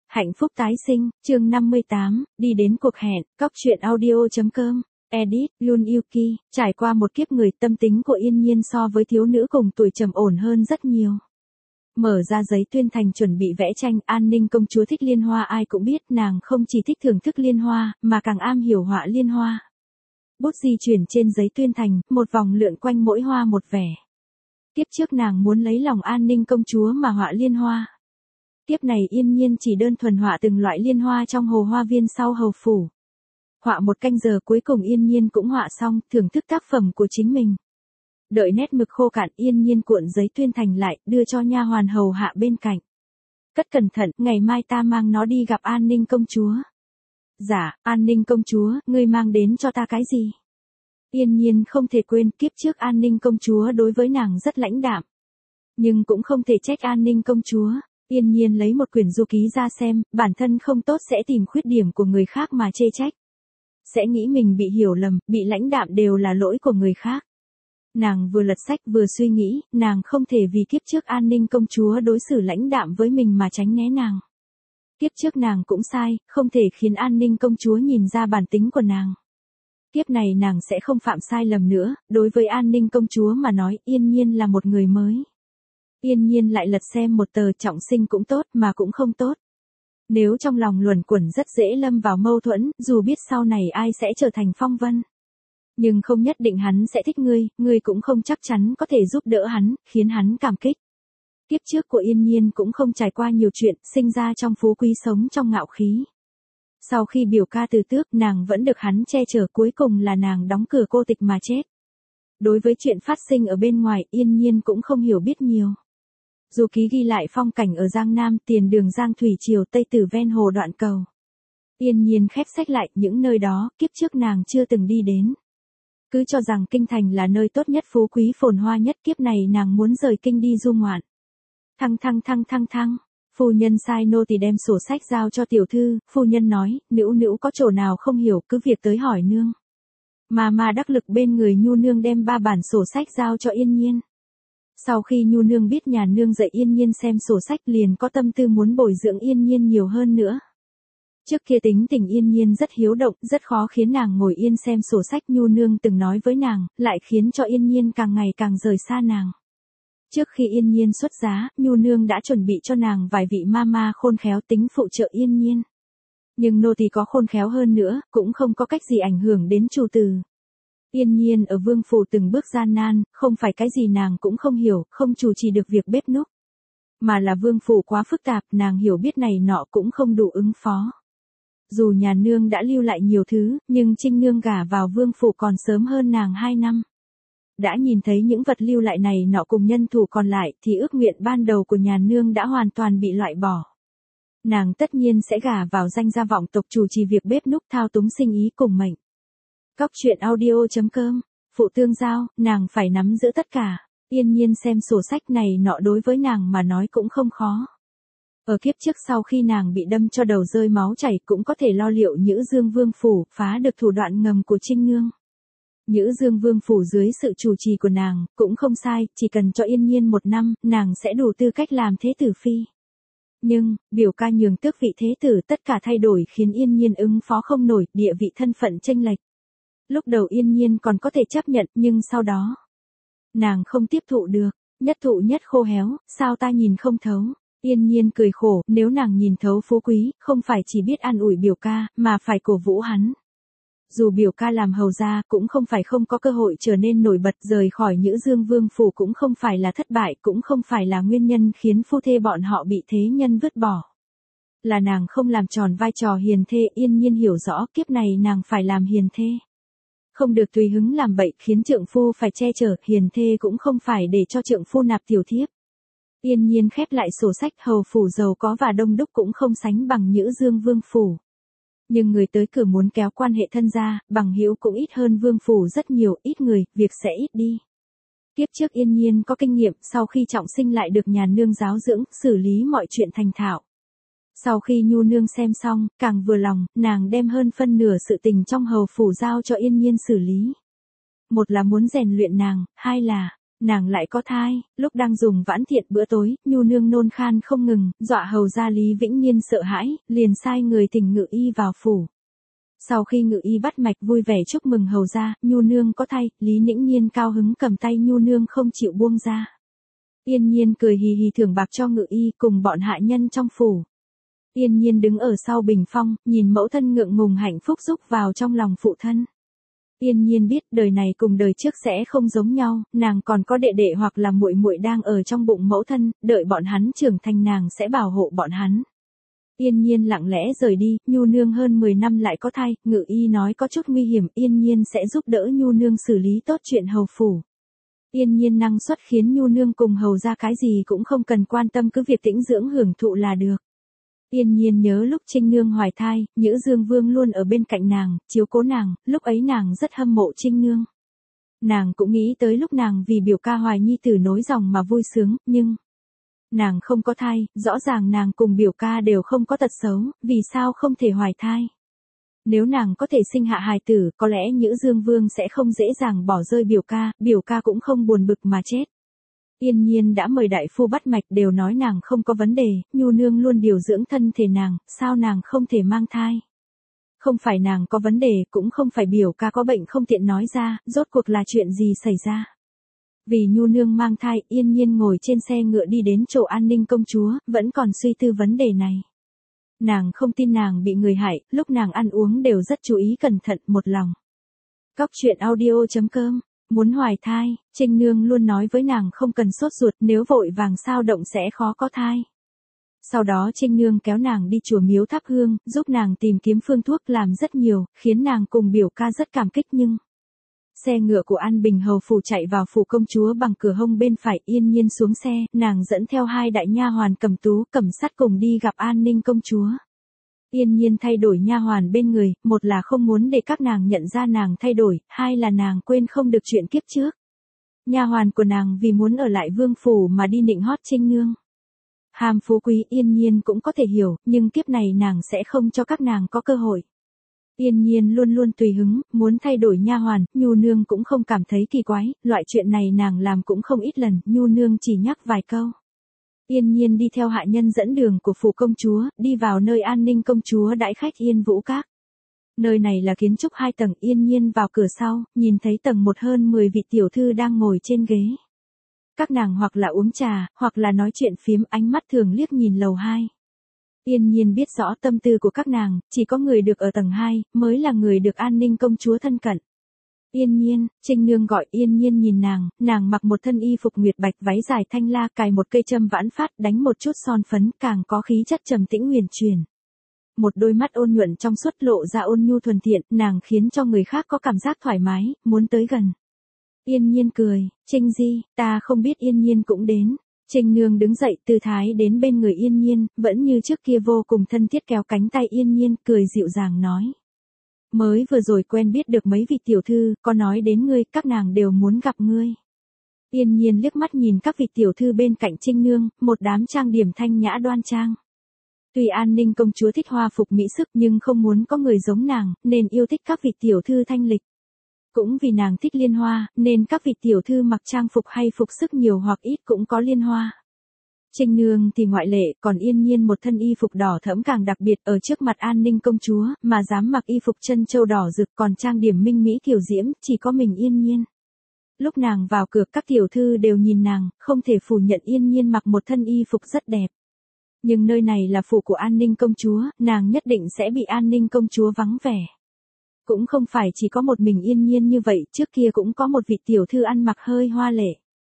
Hạnh phúc tái sinh, chương 58, đi đến cuộc hẹn, cóc truyện audio.com, edit, Yun Yuki, trải qua một kiếp người tâm tính của Yên Nhiên so với thiếu nữ cùng tuổi trầm ổn hơn rất nhiều. Mở ra giấy tuyên thành chuẩn bị vẽ tranh, An Ninh công chúa thích liên hoa ai cũng biết nàng không chỉ thích thưởng thức liên hoa, mà càng am hiểu họa liên hoa. Bút di chuyển trên giấy tuyên thành, một vòng lượn quanh mỗi hoa một vẻ. Kiếp trước nàng muốn lấy lòng An Ninh công chúa mà họa liên hoa. Kiếp này Yên Nhiên chỉ đơn thuần họa từng loại liên hoa trong hồ hoa viên sau hầu phủ. Họa một canh giờ cuối cùng Yên Nhiên cũng họa xong, thưởng thức tác phẩm của chính mình. Đợi nét mực khô cạn Yên Nhiên cuộn giấy tuyên thành lại, đưa cho nha hoàn hầu hạ bên cạnh. Cất cẩn thận, ngày mai ta mang nó đi gặp An Ninh công chúa. Dạ, An Ninh công chúa, ngươi mang đến cho ta cái gì? Yên Nhiên không thể quên kiếp trước An Ninh công chúa đối với nàng rất lãnh đạm. Nhưng cũng không thể trách An Ninh công chúa. Yên Nhiên lấy một quyển du ký ra xem, bản thân không tốt sẽ tìm khuyết điểm của người khác mà chê trách. Sẽ nghĩ mình bị hiểu lầm, bị lãnh đạm đều là lỗi của người khác. Nàng vừa lật sách vừa suy nghĩ, nàng không thể vì kiếp trước An Ninh công chúa đối xử lãnh đạm với mình mà tránh né nàng. Kiếp trước nàng cũng sai, không thể khiến An Ninh công chúa nhìn ra bản tính của nàng. Kiếp này nàng sẽ không phạm sai lầm nữa, đối với An Ninh công chúa mà nói Yên Nhiên là một người mới. Yên Nhiên lại lật xem một tờ trọng sinh cũng tốt mà cũng không tốt. Nếu trong lòng luẩn quẩn rất dễ lâm vào mâu thuẫn, dù biết sau này ai sẽ trở thành phong vân. Nhưng không nhất định hắn sẽ thích ngươi cũng không chắc chắn có thể giúp đỡ hắn, khiến hắn cảm kích. Kiếp trước của Yên Nhiên cũng không trải qua nhiều chuyện, sinh ra trong phú quý sống trong ngạo khí. Sau khi biểu ca từ tước, nàng vẫn được hắn che chở, cuối cùng là nàng đóng cửa cô tịch mà chết. Đối với chuyện phát sinh ở bên ngoài, Yên Nhiên cũng không hiểu biết nhiều. Du ký ghi lại phong cảnh ở Giang Nam, tiền đường Giang Thủy Triều Tây Tử ven hồ Đoạn Cầu. Yên Nhiên khép sách lại, những nơi đó, kiếp trước nàng chưa từng đi đến. Cứ cho rằng kinh thành là nơi tốt nhất phú quý phồn hoa nhất, kiếp này nàng muốn rời kinh đi du ngoạn. Thăng. Phu nhân sai nô tỳ đem sổ sách giao cho tiểu thư, phu nhân nói, nữu có chỗ nào không hiểu cứ việc tới hỏi nương. Mà đắc lực bên người Nhu nương đem 3 bản sổ sách giao cho Yên Nhiên. Sau khi Nhu nương biết nhà nương dạy Yên Nhiên xem sổ sách liền có tâm tư muốn bồi dưỡng Yên Nhiên nhiều hơn nữa. Trước kia tính tình Yên Nhiên rất hiếu động, rất khó khiến nàng ngồi yên xem sổ sách. Nhu nương từng nói với nàng, lại khiến cho Yên Nhiên càng ngày càng rời xa nàng. Trước khi Yên Nhiên xuất giá, Nhu nương đã chuẩn bị cho nàng vài vị mama khôn khéo tính phụ trợ Yên Nhiên. Nhưng nô tỳ có khôn khéo hơn nữa, cũng không có cách gì ảnh hưởng đến chủ tử. Yên Nhiên ở vương phủ từng bước gian nan, không phải cái gì nàng cũng không hiểu, không chủ trì được việc bếp núc. Mà là vương phủ quá phức tạp, nàng hiểu biết này nọ cũng không đủ ứng phó. Dù nhà nương đã lưu lại nhiều thứ, nhưng Trinh nương gả vào vương phủ còn sớm hơn nàng 2 năm. Đã nhìn thấy những vật lưu lại này nọ cùng nhân thủ còn lại thì ước nguyện ban đầu của nhà nương đã hoàn toàn bị loại bỏ. Nàng tất nhiên sẽ gả vào danh gia vọng tộc chủ trì việc bếp núc thao túng sinh ý cùng mệnh. Cóc truyện audio.com, phụ tương giao, nàng phải nắm giữ tất cả. Yên Nhiên xem sổ sách này nọ đối với nàng mà nói cũng không khó. Ở kiếp trước sau khi nàng bị đâm cho đầu rơi máu chảy cũng có thể lo liệu Nhữ Dương Vương phủ, phá được thủ đoạn ngầm của Trinh nương. Nhữ Dương Vương phủ dưới sự chủ trì của nàng, cũng không sai, chỉ cần cho Yên Nhiên 1 năm, nàng sẽ đủ tư cách làm thế tử phi. Nhưng, biểu ca nhường tước vị thế tử tất cả thay đổi khiến Yên Nhiên ứng phó không nổi, địa vị thân phận chênh lệch. Lúc đầu Yên Nhiên còn có thể chấp nhận, nhưng sau đó, nàng không tiếp thụ được, nhất thụ nhất khô héo, sao ta nhìn không thấu. Yên Nhiên cười khổ, nếu nàng nhìn thấu phú quý, không phải chỉ biết an ủi biểu ca, mà phải cổ vũ hắn. Dù biểu ca làm hầu gia, cũng không phải không có cơ hội trở nên nổi bật, rời khỏi Nhữ Dương Vương phủ cũng không phải là thất bại, cũng không phải là nguyên nhân khiến phu thê bọn họ bị thế nhân vứt bỏ. Là nàng không làm tròn vai trò hiền thê. Yên Nhiên hiểu rõ kiếp này nàng phải làm hiền thê. Không được tùy hứng làm bậy khiến trượng phu phải che chở, hiền thê cũng không phải để cho trượng phu nạp tiểu thiếp. Yên Nhiên khép lại sổ sách, hầu phủ giàu có và đông đúc cũng không sánh bằng Nhữ Dương Vương phủ. Nhưng người tới cửa muốn kéo quan hệ thân gia, bằng hữu cũng ít hơn vương phủ rất nhiều, ít người, việc sẽ ít đi. Kiếp trước Yên Nhiên có kinh nghiệm, sau khi trọng sinh lại được nhà nương giáo dưỡng, xử lý mọi chuyện thành thạo. Sau khi Nhu nương xem xong, càng vừa lòng, nàng đem hơn phân nửa sự tình trong hầu phủ giao cho Yên Nhiên xử lý. Một là muốn rèn luyện nàng, hai là Nàng lại có thai, lúc đang dùng vãn thiện bữa tối, Nhu nương nôn khan không ngừng, dọa hầu gia Lý Vĩnh Niên sợ hãi, liền sai người thỉnh ngự y vào phủ. Sau khi ngự y bắt mạch vui vẻ chúc mừng hầu gia, Nhu nương có thai, Lý Vĩnh Niên cao hứng cầm tay Nhu nương không chịu buông ra. Yên Nhiên cười hì hì thưởng bạc cho ngự y cùng bọn hạ nhân trong phủ. Yên Nhiên đứng ở sau bình phong, nhìn mẫu thân ngượng ngùng hạnh phúc rúc vào trong lòng phụ thân. Yên Nhiên biết đời này cùng đời trước sẽ không giống nhau, nàng còn có đệ đệ hoặc là muội muội đang ở trong bụng mẫu thân, đợi bọn hắn trưởng thành nàng sẽ bảo hộ bọn hắn. Yên Nhiên lặng lẽ rời đi, Nhu nương hơn 10 năm lại có thai, ngự y nói có chút nguy hiểm, Yên Nhiên sẽ giúp đỡ Nhu nương xử lý tốt chuyện hầu phủ. Yên Nhiên năng suất khiến Nhu nương cùng hầu ra cái gì cũng không cần quan tâm, cứ việc tĩnh dưỡng hưởng thụ là được. Yên Nhiên nhớ lúc Trinh nương hoài thai, Nhữ Dương Vương luôn ở bên cạnh nàng, chiếu cố nàng, lúc ấy nàng rất hâm mộ Trinh nương. Nàng cũng nghĩ tới lúc nàng vì biểu ca hoài nhi tử nối dòng mà vui sướng, nhưng nàng không có thai, rõ ràng nàng cùng biểu ca đều không có tật xấu, vì sao không thể hoài thai. Nếu nàng có thể sinh hạ hài tử, có lẽ Nhữ Dương Vương sẽ không dễ dàng bỏ rơi biểu ca cũng không buồn bực mà chết. Yên Nhiên đã mời đại phu bắt mạch đều nói nàng không có vấn đề, Nhu nương luôn điều dưỡng thân thể nàng, sao nàng không thể mang thai. Không phải nàng có vấn đề, cũng không phải biểu ca có bệnh không tiện nói ra, rốt cuộc là chuyện gì xảy ra. Vì Nhu nương mang thai, Yên Nhiên ngồi trên xe ngựa đi đến chỗ An Ninh công chúa, vẫn còn suy tư vấn đề này. Nàng không tin nàng bị người hại, lúc nàng ăn uống đều rất chú ý cẩn thận, một lòng. Cóc truyện audio.com. Muốn hoài thai, Trinh nương luôn nói với nàng không cần sốt ruột, nếu vội vàng sao động sẽ khó có thai. Sau đó Trinh nương kéo nàng đi chùa miếu thắp hương, giúp nàng tìm kiếm phương thuốc, làm rất nhiều, khiến nàng cùng biểu ca rất cảm kích. Nhưng xe ngựa của An Bình hầu phủ chạy vào phủ công chúa bằng cửa hông bên phải. Yên Nhiên xuống xe, nàng dẫn theo 2 đại nha hoàn Cẩm Tú, Cẩm Sắt cùng đi gặp An Ninh công chúa. Yên Nhiên thay đổi nha hoàn bên người, một là không muốn để các nàng nhận ra nàng thay đổi, hai là nàng quên không được chuyện kiếp trước. Nha hoàn của nàng vì muốn ở lại vương phủ mà đi nịnh hót Trinh nương. Hàm phú quý Yên Nhiên cũng có thể hiểu, nhưng kiếp này nàng sẽ không cho các nàng có cơ hội. Yên Nhiên luôn luôn tùy hứng, muốn thay đổi nha hoàn, Nhu nương cũng không cảm thấy kỳ quái, loại chuyện này nàng làm cũng không ít lần, Nhu nương chỉ nhắc vài câu. Yên Nhiên đi theo hạ nhân dẫn đường của phủ công chúa, đi vào nơi An Ninh công chúa đãi khách Yên Vũ Các. Nơi này là kiến trúc 2 tầng, Yên Nhiên vào cửa sau, nhìn thấy tầng 1 hơn 10 vị tiểu thư đang ngồi trên ghế. Các nàng hoặc là uống trà, hoặc là nói chuyện phiếm, ánh mắt thường liếc nhìn lầu 2. Yên Nhiên biết rõ tâm tư của các nàng, chỉ có người được ở tầng 2, mới là người được An Ninh công chúa thân cận. Yên Nhiên, Trinh nương gọi. Yên Nhiên nhìn nàng mặc một thân y phục nguyệt bạch váy dài thanh la, cài một cây châm vãn phát, đánh một chút son phấn, càng có khí chất trầm tĩnh huyền truyền. Một đôi mắt ôn nhuận trong suốt lộ ra ôn nhu thuần thiện, nàng khiến cho người khác có cảm giác thoải mái, muốn tới gần. Yên Nhiên cười, Trinh Di, ta không biết Yên Nhiên cũng đến. Trinh nương đứng dậy, tư thái đến bên người Yên Nhiên, vẫn như trước kia vô cùng thân thiết kéo cánh tay Yên Nhiên, cười dịu dàng nói. Mới vừa rồi quen biết được mấy vị tiểu thư, có nói đến ngươi, các nàng đều muốn gặp ngươi. Yên Nhiên liếc mắt nhìn các vị tiểu thư bên cạnh Trinh nương, một đám trang điểm thanh nhã đoan trang. Tuy An Ninh công chúa thích hoa phục mỹ sức nhưng không muốn có người giống nàng, nên yêu thích các vị tiểu thư thanh lịch. Cũng vì nàng thích liên hoa, nên các vị tiểu thư mặc trang phục hay phục sức nhiều hoặc ít cũng có liên hoa. Trinh nương thì ngoại lệ, còn Yên Nhiên một thân y phục đỏ thẫm càng đặc biệt, ở trước mặt An Ninh công chúa, mà dám mặc y phục chân châu đỏ rực còn trang điểm minh mỹ kiều diễm, chỉ có mình Yên Nhiên. Lúc nàng vào cửa các tiểu thư đều nhìn nàng, không thể phủ nhận Yên Nhiên mặc một thân y phục rất đẹp. Nhưng nơi này là phủ của An Ninh công chúa, nàng nhất định sẽ bị An Ninh công chúa vắng vẻ. Cũng không phải chỉ có một mình Yên Nhiên như vậy, trước kia cũng có một vị tiểu thư ăn mặc hơi hoa lệ.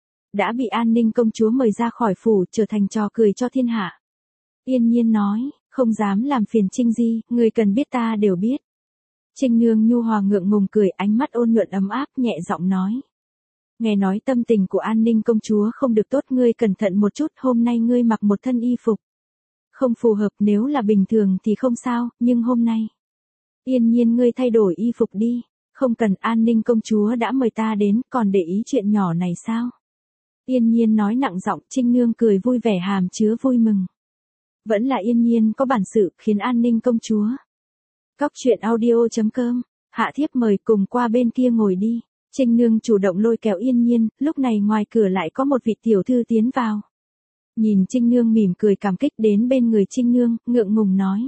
Đã bị An Ninh công chúa mời ra khỏi phủ, trở thành trò cười cho thiên hạ. Yên Nhiên nói, không dám làm phiền Trinh Di, người cần biết ta đều biết. Trinh nương nhu hòa ngượng ngùng cười, ánh mắt ôn nhuận ấm áp, nhẹ giọng nói. Nghe nói tâm tình của An Ninh công chúa không được tốt, ngươi cẩn thận một chút, hôm nay ngươi mặc một thân y phục. Không phù hợp, nếu là bình thường thì không sao, nhưng hôm nay. Yên Nhiên ngươi thay đổi y phục đi, không cần, An Ninh công chúa đã mời ta đến, còn để ý chuyện nhỏ này sao? Yên Nhiên nói nặng giọng, Trinh nương cười vui vẻ hàm chứa vui mừng. Vẫn là Yên Nhiên có bản sự, khiến An Ninh công chúa. Cóc truyện audio.com, hạ thiếp mời cùng qua bên kia ngồi đi. Trinh Nương chủ động lôi kéo Yên Nhiên, lúc này ngoài cửa lại có một vị tiểu thư tiến vào. Nhìn Trinh Nương mỉm cười cảm kích đến bên người Trinh Nương, ngượng ngùng nói.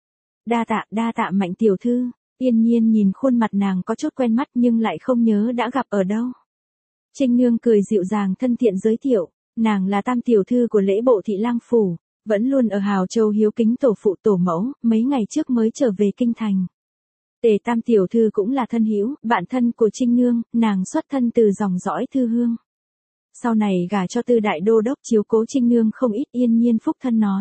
Đa tạ Mạnh tiểu thư. Yên Nhiên nhìn khuôn mặt nàng có chút quen mắt nhưng lại không nhớ đã gặp ở đâu. Trinh Nương cười dịu dàng thân thiện giới thiệu, nàng là tam tiểu thư của lễ bộ thị lang phủ, vẫn luôn ở Hào Châu hiếu kính tổ phụ tổ mẫu, mấy ngày trước mới trở về kinh thành. Tề tam tiểu thư cũng là thân hữu, bạn thân của Trinh Nương, nàng xuất thân từ dòng dõi Thư Hương. Sau này gả cho Tư đại đô đốc chiếu cố Trinh Nương không ít. Yên Nhiên phúc thân nói.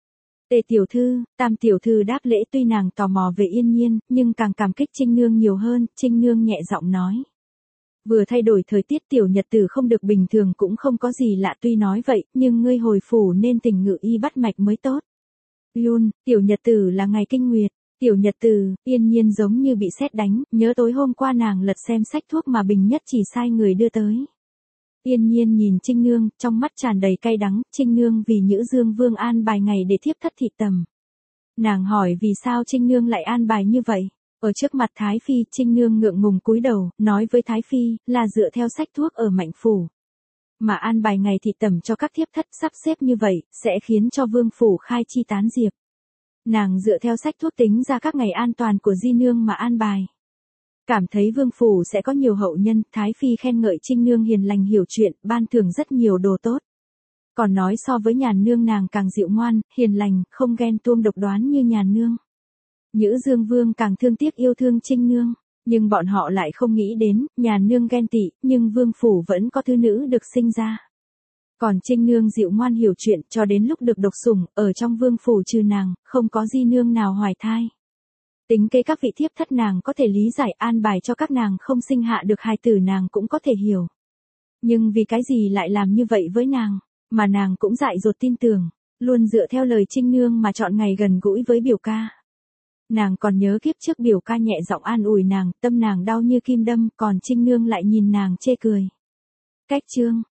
Tề tiểu thư, tam tiểu thư đáp lễ tuy nàng tò mò về Yên Nhiên, nhưng càng cảm kích Trinh Nương nhiều hơn. Trinh Nương nhẹ giọng nói. Vừa thay đổi thời tiết tiểu nhật tử không được bình thường cũng không có gì lạ tuy nói vậy, nhưng ngươi hồi phủ nên tỉnh ngự y bắt mạch mới tốt. Luôn, tiểu nhật tử là ngày kinh nguyệt. Tiểu nhật tử, Yên Nhiên giống như bị sét đánh, nhớ tối hôm qua nàng lật xem sách thuốc mà Bình Nhất chỉ sai người đưa tới. Yên Nhiên nhìn Trinh Nương, trong mắt tràn đầy cay đắng. Trinh Nương vì Nhữ Dương Vương an bài ngày để thiếp thất thị tầm. Nàng hỏi vì sao Trinh Nương lại an bài như vậy. Ở trước mặt Thái Phi, Trinh Nương ngượng ngùng cúi đầu, nói với Thái Phi, là dựa theo sách thuốc ở Mạnh phủ. Mà an bài ngày thị tầm cho các thiếp thất sắp xếp như vậy, sẽ khiến cho Vương phủ khai chi tán diệp. Nàng dựa theo sách thuốc tính ra các ngày an toàn của Di Nương mà an bài. Cảm thấy Vương phủ sẽ có nhiều hậu nhân, Thái Phi khen ngợi Trinh Nương hiền lành hiểu chuyện, ban thưởng rất nhiều đồ tốt. Còn nói so với Nhàn Nương nàng càng dịu ngoan, hiền lành, không ghen tuông độc đoán như Nhàn Nương. Nhữ Dương Vương càng thương tiếc yêu thương Trinh Nương, nhưng bọn họ lại không nghĩ đến, Nhàn Nương ghen tị, nhưng Vương phủ vẫn có thứ nữ được sinh ra. Còn Trinh Nương dịu ngoan hiểu chuyện cho đến lúc được độc sủng, ở trong Vương phủ trừ nàng, không có Di Nương nào hoài thai. Tính kế các vị thiếp thất nàng có thể lý giải an bài cho các nàng không sinh hạ được hài tử nàng cũng có thể hiểu. Nhưng vì cái gì lại làm như vậy với nàng, mà nàng cũng dại dột tin tưởng, luôn dựa theo lời Trinh Nương mà chọn ngày gần gũi với biểu ca. Nàng còn nhớ kiếp trước biểu ca nhẹ giọng an ủi nàng, tâm nàng đau như kim đâm, còn Trinh Nương lại nhìn nàng chê cười. Cách chương